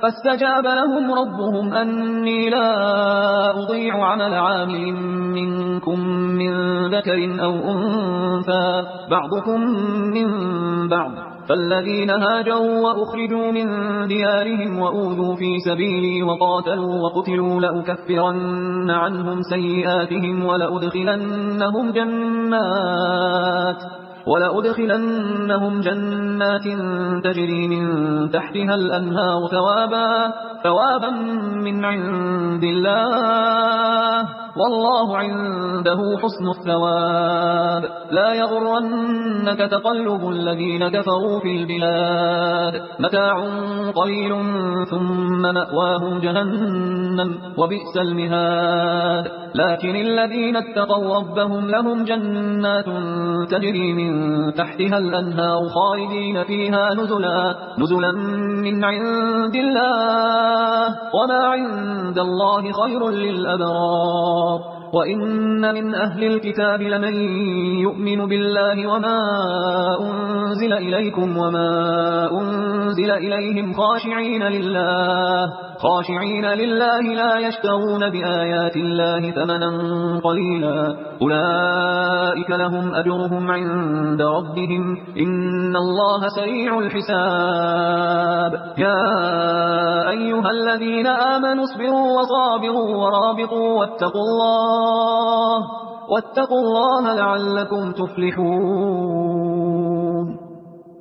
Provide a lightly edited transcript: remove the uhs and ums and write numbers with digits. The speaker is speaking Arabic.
فاستجاب لهم ربهم أني لا أضيع عمل عامل منكم من ذكر أو أنثى بعضكم من بعض فالذين هاجروا وأخرجوا من ديارهم وأوذوا في سبيلي وقاتلوا وقتلوا لأكفرن عنهم سيئاتهم ولأدخلنهم جنات تجري من تحتها الأنهار ثوابا من عند الله والله عنده حسن الثواب لا يغرنك تقلب الذين كفروا في البلاد متاع قليل ثم مأواهم جهنم وبئس المهاد لكن الذين اتقوا ربهم لهم جنات تجري من تحتها الأنهار خالدين فيها نزلا من عند الله وما عند الله خير للأبرار وإن من أهل الكتاب لمن يؤمن بالله وما أنزل إليكم وما أنزل إليهم خاشعين لله لا يشترون بآيات الله ثمنا قليلا أولئك لهم أجرهم عند ربهم إن الله سريع الحساب يا أيها الذين آمنوا اصبروا وصابروا ورابطوا واتقوا الله لعلكم تفلحون